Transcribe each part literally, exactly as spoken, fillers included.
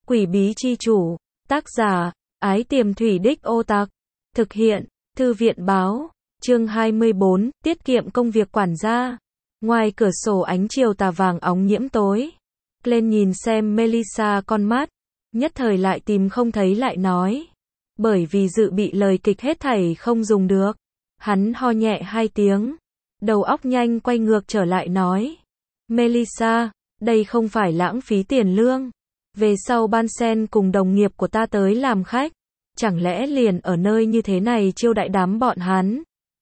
Quỷ bí chi chủ, tác giả, Ái Tiềm Thủy Đích Ô Tặc, thực hiện, Thư viện báo, chương hai mươi bốn, tiết kiệm công việc quản gia. Ngoài cửa sổ ánh chiều tà vàng óng nhiễm tối. Lên nhìn xem Melissa con mắt, nhất thời lại tìm không thấy lại nói. Bởi vì dự bị lời kịch hết thảy không dùng được. Hắn ho nhẹ hai tiếng, đầu óc nhanh quay ngược trở lại nói. Melissa, đây không phải lãng phí tiền lương. Về sau Bansen cùng đồng nghiệp của ta tới làm khách, chẳng lẽ liền ở nơi như thế này chiêu đãi đám bọn hắn.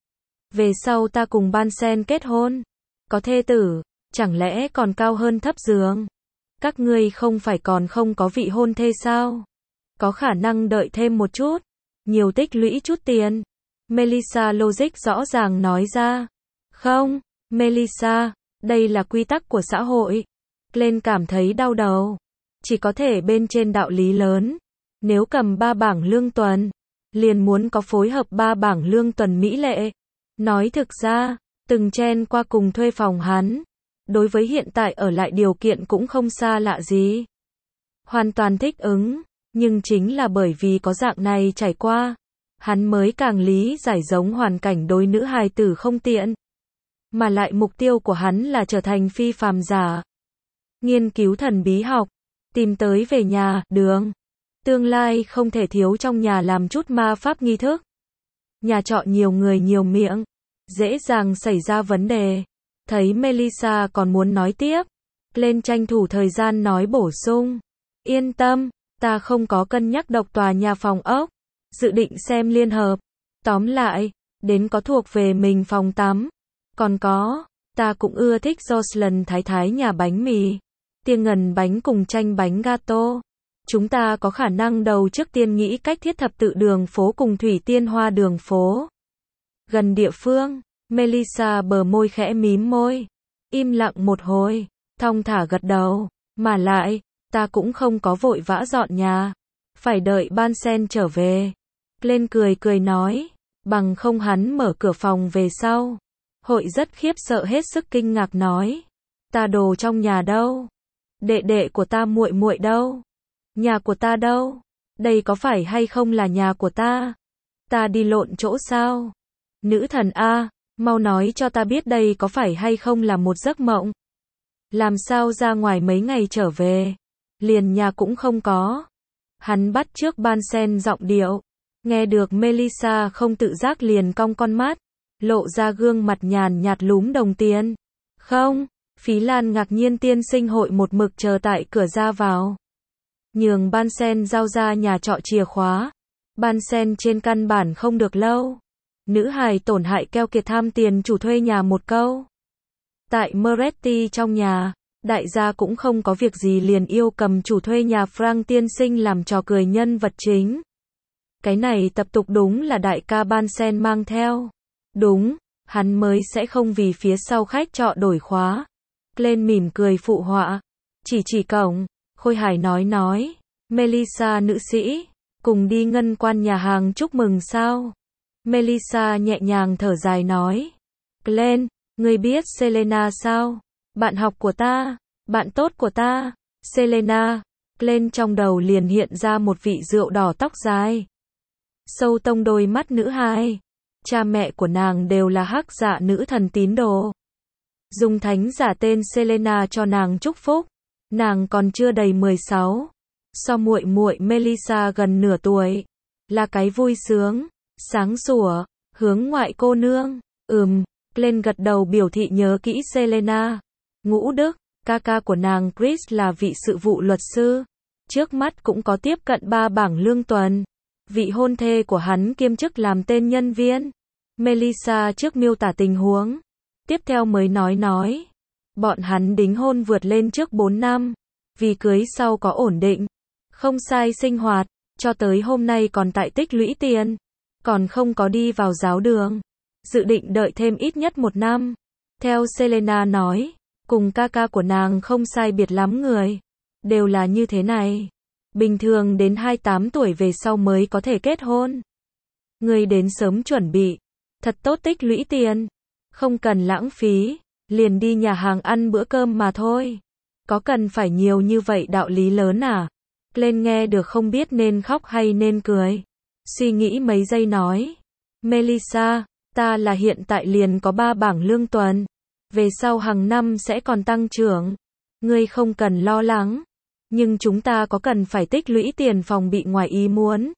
Về sau ta cùng Bansen kết hôn, có thê tử, chẳng lẽ còn cao hơn thấp giường. Các ngươi không phải còn không có vị hôn thê sao? Có khả năng đợi thêm một chút, nhiều tích lũy chút tiền. Melissa logic rõ ràng nói ra. Không, Melissa, đây là quy tắc của xã hội. Glenn cảm thấy đau đầu. Chỉ có thể bên trên đạo lý lớn. Nếu cầm ba bảng lương tuần, liền muốn có phối hợp ba bảng lương tuần mỹ lệ. Nói thực ra, từng chen qua cùng thuê phòng hắn. Đối với hiện tại ở lại điều kiện cũng không xa lạ gì. Hoàn toàn thích ứng, nhưng chính là bởi vì có dạng này trải qua, hắn mới càng lý giải giống hoàn cảnh đối nữ hài tử không tiện. Mà lại mục tiêu của hắn là trở thành phi phàm giả. Nghiên cứu thần bí học, tìm tới về nhà, đường. Tương lai không thể thiếu trong nhà làm chút ma pháp nghi thức. Nhà trọ nhiều người nhiều miệng, dễ dàng xảy ra vấn đề. Thấy Melissa còn muốn nói tiếp, lên tranh thủ thời gian nói bổ sung. Yên tâm, ta không có cân nhắc độc tòa nhà phòng ốc, dự định xem liên hợp. Tóm lại, đến có thuộc về mình phòng tắm. Còn có, ta cũng ưa thích Jocelyn thái thái nhà bánh mì, tiêng ngần bánh cùng chanh bánh gato. Chúng ta có khả năng đầu trước tiên nghĩ cách thiết thập tự đường phố cùng thủy tiên hoa đường phố. Gần địa phương, Melissa bờ môi khẽ mím môi, im lặng một hồi, thong thả gật đầu, mà lại, ta cũng không có vội vã dọn nhà, phải đợi Bansen trở về. Lên cười cười nói, bằng không hắn mở cửa phòng về sau. Hội rất khiếp sợ hết sức kinh ngạc nói, ta đồ trong nhà đâu? Đệ đệ của ta muội muội đâu? Nhà của ta đâu? Đây có phải hay không là nhà của ta? Ta đi lộn chỗ sao? Nữ thần A, mau nói cho ta biết đây có phải hay không là một giấc mộng? Làm sao ra ngoài mấy ngày trở về, liền nhà cũng không có. Hắn bắt trước Bansen giọng điệu, nghe được Melissa không tự giác liền cong con mắt, lộ ra gương mặt nhàn nhạt lúm đồng tiền. Không, Phí Lan ngạc nhiên tiên sinh hội một mực chờ tại cửa ra vào. Nhường Bansen giao ra nhà trọ chìa khóa. Bansen trên căn bản không được lâu. Nữ hài tổn hại keo kiệt tham tiền chủ thuê nhà một câu. Tại Moretti trong nhà, đại gia cũng không có việc gì liền yêu cầm chủ thuê nhà Frank tiên sinh làm trò cười nhân vật chính. Cái này tập tục đúng là đại ca Bansen mang theo. Đúng, hắn mới sẽ không vì phía sau khách trọ đổi khóa. Lên mỉm cười phụ họa, chỉ chỉ cổng, Khôi Hải nói nói, Melissa nữ sĩ, cùng đi ngân quan nhà hàng chúc mừng sao? Melissa nhẹ nhàng thở dài nói, Glenn, ngươi biết Selena sao? Bạn học của ta, bạn tốt của ta, Selena. Glenn trong đầu liền hiện ra một vị rượu đỏ tóc dài, sâu tông đôi mắt nữ hài. Cha mẹ của nàng đều là hắc dạ nữ thần tín đồ. Dùng thánh giả tên Selena cho nàng chúc phúc. Nàng còn chưa đầy mười sáu. So muội muội Melissa gần nửa tuổi. Là cái vui sướng, sáng sủa, hướng ngoại cô nương. Ừm, lên gật đầu biểu thị nhớ kỹ Selena. Ngũ Đức, ca ca của nàng Chris là vị sự vụ luật sư. Trước mắt cũng có tiếp cận ba bảng lương tuần. Vị hôn thê của hắn kiêm chức làm tên nhân viên. Melissa trước miêu tả tình huống. Tiếp theo mới nói nói. Bọn hắn đính hôn vượt lên trước bốn năm. Vì cưới sau có ổn định. Không sai sinh hoạt. Cho tới hôm nay còn tại tích lũy tiền. Còn không có đi vào giáo đường. Dự định đợi thêm ít nhất một năm. Theo Selena nói. Cùng ca ca của nàng không sai biệt lắm người. Đều là như thế này. Bình thường đến hai mươi tám tuổi về sau mới có thể kết hôn. Người đến sớm chuẩn bị. Thật tốt tích lũy tiền. Không cần lãng phí. Liền đi nhà hàng ăn bữa cơm mà thôi. Có cần phải nhiều như vậy đạo lý lớn à? Glenn nghe được không biết nên khóc hay nên cười. Suy nghĩ mấy giây nói. Melissa, ta là hiện tại liền có ba bảng lương tuần. Về sau hàng năm sẽ còn tăng trưởng. Ngươi không cần lo lắng. Nhưng chúng ta có cần phải tích lũy tiền phòng bị ngoài ý muốn.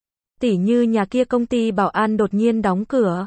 Tỉ như nhà kia công ty bảo an đột nhiên đóng cửa.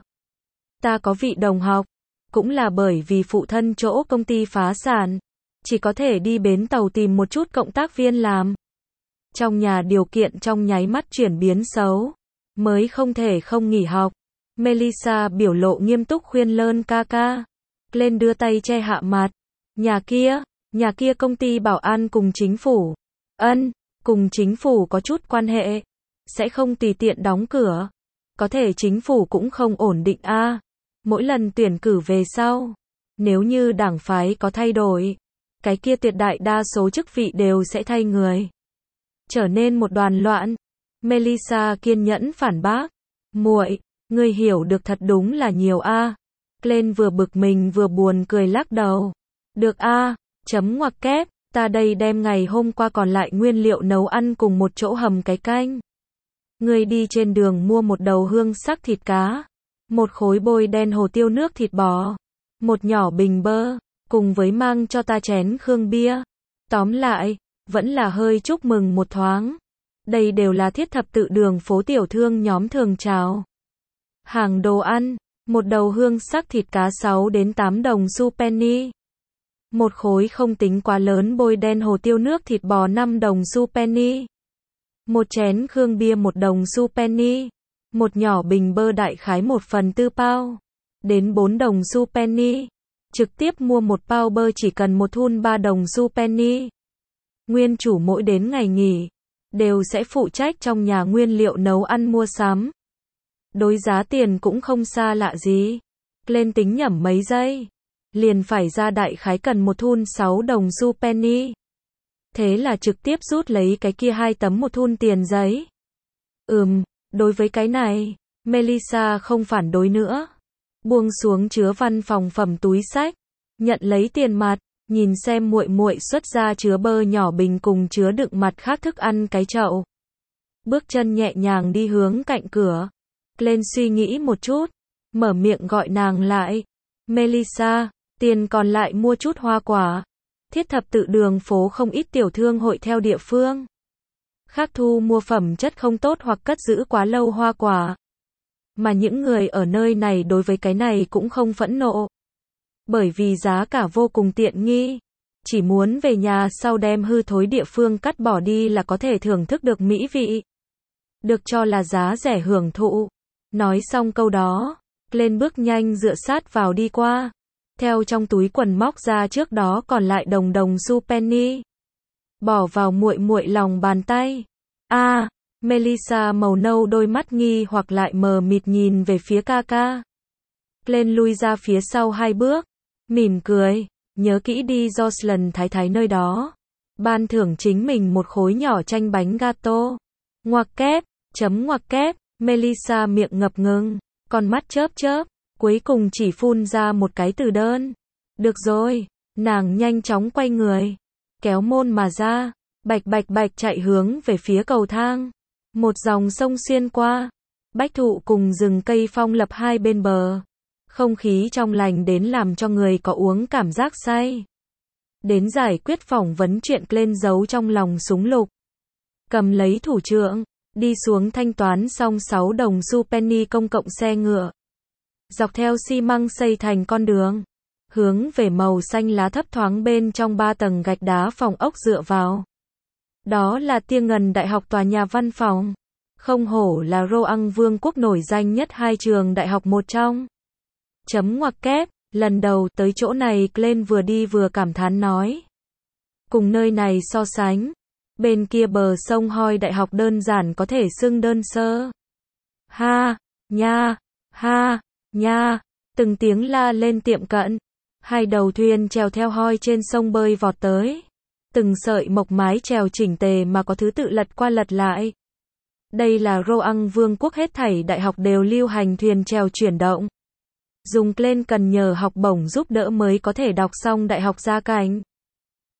Ta có vị đồng học. Cũng là bởi vì phụ thân chỗ công ty phá sản. Chỉ có thể đi bến tàu tìm một chút cộng tác viên làm. Trong nhà điều kiện trong nháy mắt chuyển biến xấu. Mới không thể không nghỉ học. Melissa biểu lộ nghiêm túc khuyên lơn ca ca. Lên đưa tay che hạ mặt. Nhà kia, nhà kia công ty bảo an cùng chính phủ. Ân, cùng chính phủ có chút quan hệ. Sẽ không tùy tiện đóng cửa. Có thể chính phủ cũng không ổn định a. À. Mỗi lần tuyển cử về sau. Nếu như đảng phái có thay đổi. Cái kia tuyệt đại đa số chức vị đều sẽ thay người. Trở nên một đoàn loạn. Melissa kiên nhẫn phản bác. Muội, ngươi hiểu được thật đúng là nhiều a. À. Glenn vừa bực mình vừa buồn cười lắc đầu. Được a, à, chấm ngoặc kép, ta đây đem ngày hôm qua còn lại nguyên liệu nấu ăn cùng một chỗ hầm cái canh. Ngươi đi trên đường mua một đầu hương sắc thịt cá, một khối bôi đen hồ tiêu nước thịt bò, một nhỏ bình bơ, cùng với mang cho ta chén khương bia. Tóm lại, vẫn là hơi chúc mừng một thoáng. Đây đều là thiết thập tự đường phố tiểu thương nhóm thường chào. Hàng đồ ăn, một đầu hương sắc thịt cá sáu đến tám đồng xu penny. Một khối không tính quá lớn bôi đen hồ tiêu nước thịt bò năm đồng xu penny. Một chén khương bia một đồng xu penny. Một nhỏ bình bơ đại khái một phần tư bao. Đến bốn đồng xu penny. Trực tiếp mua một bao bơ chỉ cần một thun ba đồng xu penny. Nguyên chủ mỗi đến ngày nghỉ. Đều sẽ phụ trách trong nhà nguyên liệu nấu ăn mua sắm. Đối giá tiền cũng không xa lạ gì. Lên tính nhẩm mấy giây. Liền phải ra đại khái cần một thun sáu đồng xu penny. Thế là trực tiếp rút lấy cái kia hai tấm một thun tiền giấy. Ừm, đối với cái này, Melissa không phản đối nữa. Buông xuống chứa văn phòng phẩm túi xách, nhận lấy tiền mặt, nhìn xem muội muội xuất ra chứa bơ nhỏ bình cùng chứa đựng mặt khác thức ăn cái chậu. Bước chân nhẹ nhàng đi hướng cạnh cửa. Glenn suy nghĩ một chút, mở miệng gọi nàng lại. Melissa, tiền còn lại mua chút hoa quả. Thiết thập tự đường phố không ít tiểu thương hội theo địa phương. Khác thu mua phẩm chất không tốt hoặc cất giữ quá lâu hoa quả. Mà những người ở nơi này đối với cái này cũng không phẫn nộ. Bởi vì giá cả vô cùng tiện nghi. Chỉ muốn về nhà sau đem hư thối địa phương cắt bỏ đi là có thể thưởng thức được mỹ vị. Được cho là giá rẻ hưởng thụ. Nói xong câu đó, lên bước nhanh dựa sát vào đi qua. Theo trong túi quần móc ra trước đó còn lại đồng đồng xu penny. Bỏ vào muội muội lòng bàn tay. A, à, Melissa màu nâu đôi mắt nghi hoặc lại mờ mịt nhìn về phía ca ca. Lên lui ra phía sau hai bước. Mỉm cười. Nhớ kỹ đi Jocelyn thái thái nơi đó. Ban thưởng chính mình một khối nhỏ chanh bánh gato. Ngoặc kép, chấm ngoặc kép. Melissa miệng ngập ngừng. Con mắt chớp chớp. Cuối cùng chỉ phun ra một cái từ đơn. Được rồi. Nàng nhanh chóng quay người. Kéo môn mà ra. Bạch bạch bạch chạy hướng về phía cầu thang. Một dòng sông xuyên qua. Bách thụ cùng rừng cây phong lập hai bên bờ. Không khí trong lành đến làm cho người có uống cảm giác say. Đến giải quyết phỏng vấn chuyện lên giấu trong lòng súng lục. Cầm lấy thủ trượng. Đi xuống thanh toán xong sáu đồng xu penny công cộng xe ngựa. Dọc theo xi măng xây thành con đường. Hướng về màu xanh lá thấp thoáng bên trong ba tầng gạch đá phòng ốc dựa vào. Đó là tia ngần đại học tòa nhà văn phòng. Không hổ là Roang Vương quốc nổi danh nhất hai trường đại học một trong. Chấm ngoặc kép, lần đầu tới chỗ này Glenn vừa đi vừa cảm thán nói. Cùng nơi này so sánh. Bên kia bờ sông Hoi đại học đơn giản có thể xưng đơn sơ. Ha, nha, ha, nha, từng tiếng la lên tiệm cận. Hai đầu thuyền chèo theo Hoi trên sông bơi vọt tới. Từng sợi mộc mái chèo chỉnh tề mà có thứ tự lật qua lật lại. Đây là Roang Vương quốc hết thảy đại học đều lưu hành thuyền chèo chuyển động. Dùng Glenn cần nhờ học bổng giúp đỡ mới có thể đọc xong đại học gia cảnh.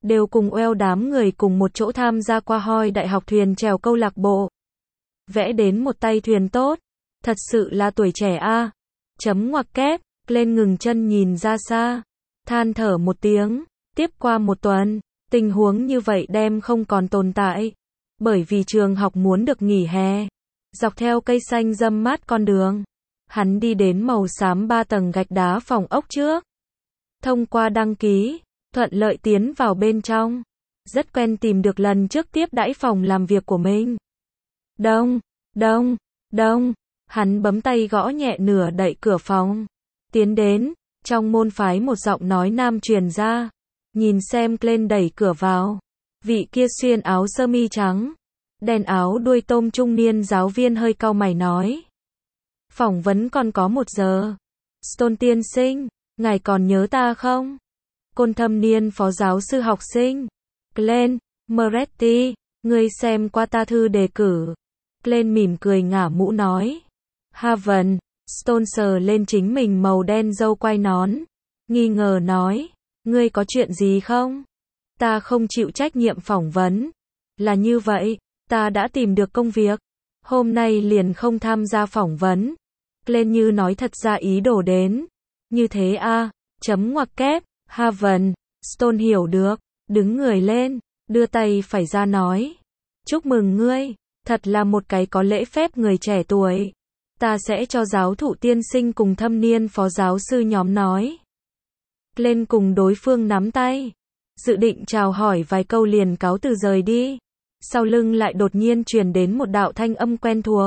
đều cùng Well đám người cùng một chỗ tham gia qua Hoi Đại học thuyền chèo câu lạc bộ. Vẽ đến một tay thuyền tốt, thật sự là tuổi trẻ a. Chấm ngoặc kép, lên ngừng chân nhìn ra xa, than thở một tiếng, tiếp qua một tuần, tình huống như vậy đem không còn tồn tại, bởi vì trường học muốn được nghỉ hè. Dọc theo cây xanh râm mát con đường, hắn đi đến màu xám ba tầng gạch đá phòng ốc trước. Thông qua đăng ký, thuận lợi tiến vào bên trong. Rất quen tìm được lần trước tiếp đãi phòng làm việc của mình. Đông, đông, đông. Hắn bấm tay gõ nhẹ nửa đậy cửa phòng. Tiến đến, trong môn phái một giọng nói nam truyền ra. Nhìn xem Glenn đẩy cửa vào. Vị kia xuyên áo sơ mi trắng, đen áo đuôi tôm trung niên giáo viên hơi cau mày nói. Phỏng vấn còn có một giờ. Stone tiên sinh, ngài còn nhớ ta không? Côn thâm niên phó giáo sư học sinh. Glenn, Moretti, ngươi xem qua ta thư đề cử. Glenn mỉm cười ngả mũ nói. Haven, Stone sờ lên chính mình màu đen râu quai nón. Nghi ngờ nói, ngươi có chuyện gì không? Ta không chịu trách nhiệm phỏng vấn. Là như vậy, ta đã tìm được công việc. Hôm nay liền không tham gia phỏng vấn. Glenn như nói thật ra ý đồ đến. Như thế a, à, chấm ngoặc kép, Haven, Stone hiểu được, đứng người lên, đưa tay phải ra nói. Chúc mừng ngươi, thật là một cái có lễ phép người trẻ tuổi. Ta sẽ cho giáo thụ tiên sinh cùng thâm niên phó giáo sư nhóm nói. Glenn cùng đối phương nắm tay, dự định chào hỏi vài câu liền cáo từ rời đi. Sau lưng lại đột nhiên truyền đến một đạo thanh âm quen thuộc.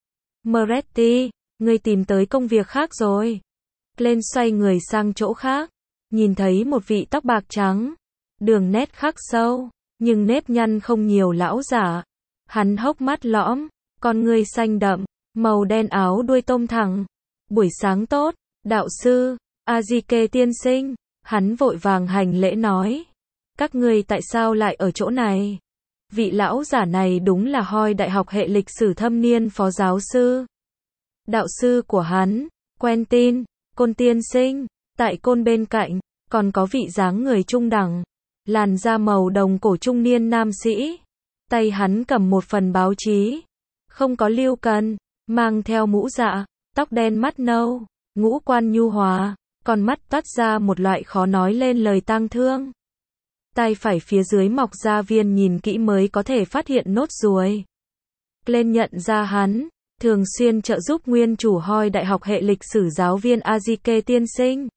Moretti, ngươi tìm tới công việc khác rồi. Glenn xoay người sang chỗ khác, nhìn thấy một vị tóc bạc trắng, đường nét khắc sâu, nhưng nếp nhăn không nhiều lão giả. Hắn hốc mắt lõm, con ngươi xanh đậm, màu đen áo đuôi tôm thẳng. Buổi sáng tốt, đạo sư, Azike tiên sinh. Hắn vội vàng hành lễ nói. Các ngươi tại sao lại ở chỗ này? Vị lão giả này đúng là Hoi Đại học hệ lịch sử thâm niên phó giáo sư. Đạo sư của hắn, Quentin, Côn tiên sinh. Tại Côn bên cạnh, còn có vị dáng người trung đẳng, làn da màu đồng cổ trung niên nam sĩ. Tay hắn cầm một phần báo chí. Không có lưu cần, mang theo mũ dạ, tóc đen mắt nâu, ngũ quan nhu hòa, con mắt toát ra một loại khó nói lên lời tang thương. Tay phải phía dưới mọc ra viên nhìn kỹ mới có thể phát hiện nốt ruồi. Glenn nhận ra hắn, thường xuyên trợ giúp nguyên chủ Hoi Đại học hệ lịch sử giáo viên Azike tiên sinh.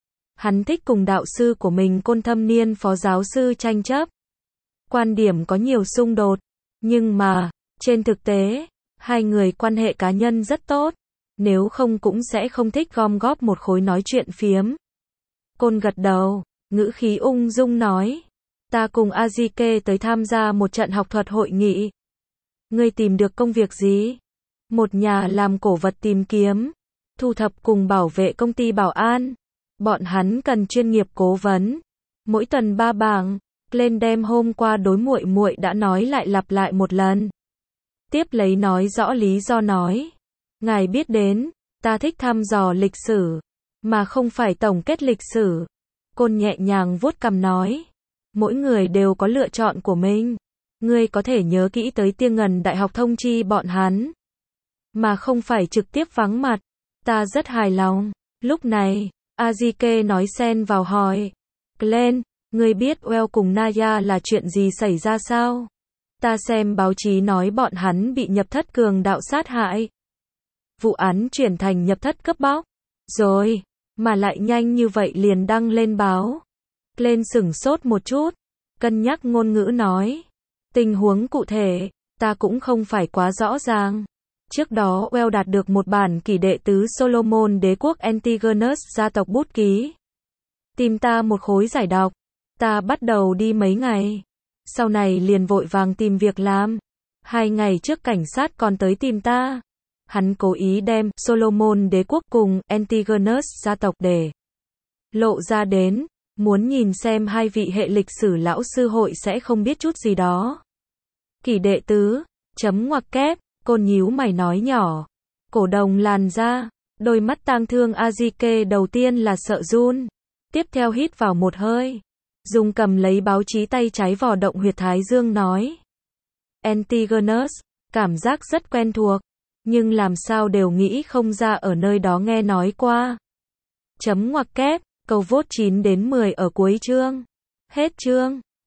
Hắn thích cùng đạo sư của mình Côn thâm niên phó giáo sư tranh chấp. Quan điểm có nhiều xung đột, nhưng mà, trên thực tế, hai người quan hệ cá nhân rất tốt, nếu không cũng sẽ không thích gom góp một khối nói chuyện phiếm. Côn gật đầu, ngữ khí ung dung nói, ta cùng Azike tới tham gia một trận học thuật hội nghị. Ngươi tìm được công việc gì? Một nhà làm cổ vật tìm kiếm, thu thập cùng bảo vệ công ty bảo an. Bọn hắn cần chuyên nghiệp cố vấn. Mỗi tuần ba bảng. Glenn đem hôm qua đối muội muội đã nói lại lặp lại một lần. Tiếp lấy nói rõ lý do nói. Ngài biết đến, ta thích thăm dò lịch sử, mà không phải tổng kết lịch sử. Côn nhẹ nhàng vuốt cằm nói. Mỗi người đều có lựa chọn của mình. Ngươi có thể nhớ kỹ tới Tiên Ngần Đại học thông chi bọn hắn, mà không phải trực tiếp vắng mặt. Ta rất hài lòng. Lúc này, Azike nói xen vào hỏi. Glenn, ngươi biết Well cùng Naya là chuyện gì xảy ra sao? Ta xem báo chí nói bọn hắn bị nhập thất cường đạo sát hại. Vụ án chuyển thành nhập thất cướp bóc. Rồi, mà lại nhanh như vậy liền đăng lên báo. Glenn sửng sốt một chút, cân nhắc ngôn ngữ nói. Tình huống cụ thể, ta cũng không phải quá rõ ràng. Trước đó Well đạt được một bản kỷ đệ tứ Solomon đế quốc Antigonus gia tộc bút ký. Tìm ta một khối giải đọc. Ta bắt đầu đi mấy ngày. Sau này liền vội vàng tìm việc làm. Hai ngày trước cảnh sát còn tới tìm ta. Hắn cố ý đem Solomon đế quốc cùng Antigonus gia tộc để lộ ra đến. Muốn nhìn xem hai vị hệ lịch sử lão sư hội sẽ không biết chút gì đó. Kỷ đệ tứ, chấm ngoặc kép, Côn nhíu mày nói nhỏ. Cổ đồng làn da, đôi mắt tang thương Azike đầu tiên là sợ run. Tiếp theo hít vào một hơi. Dung cầm lấy báo chí tay trái vò động huyệt thái dương nói. Antigonus, cảm giác rất quen thuộc, nhưng làm sao đều nghĩ không ra ở nơi đó nghe nói qua. Chấm ngoặc kép, câu vốt chín đến mười ở cuối chương. Hết chương.